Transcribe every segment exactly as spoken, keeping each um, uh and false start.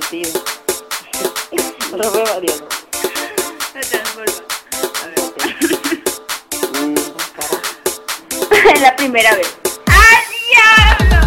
sentido. No fue variado. La transforma. A ver. Mm, carajo. Es la primera vez. ¡Ah, diablo!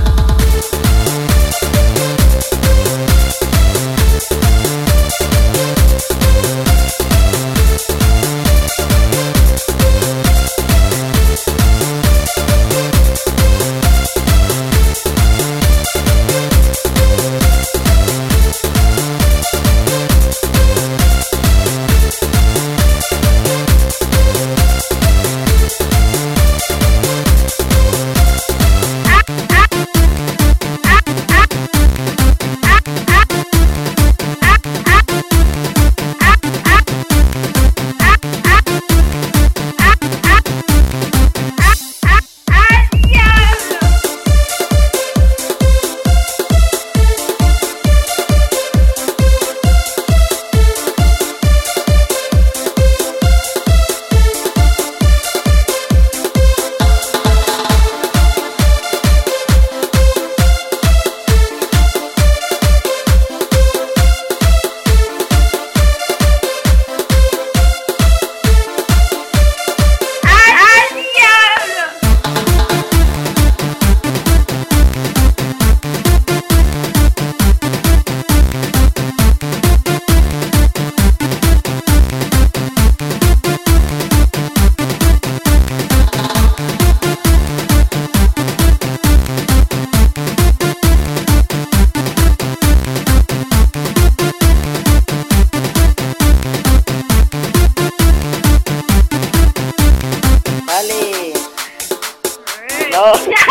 No,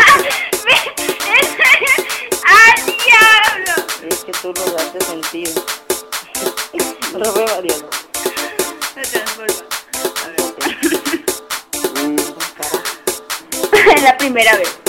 ¡Ah, diablo! es que tú no das sentido. No fue variado. La transforma. A ver. Mm, carajo. Es la primera vez.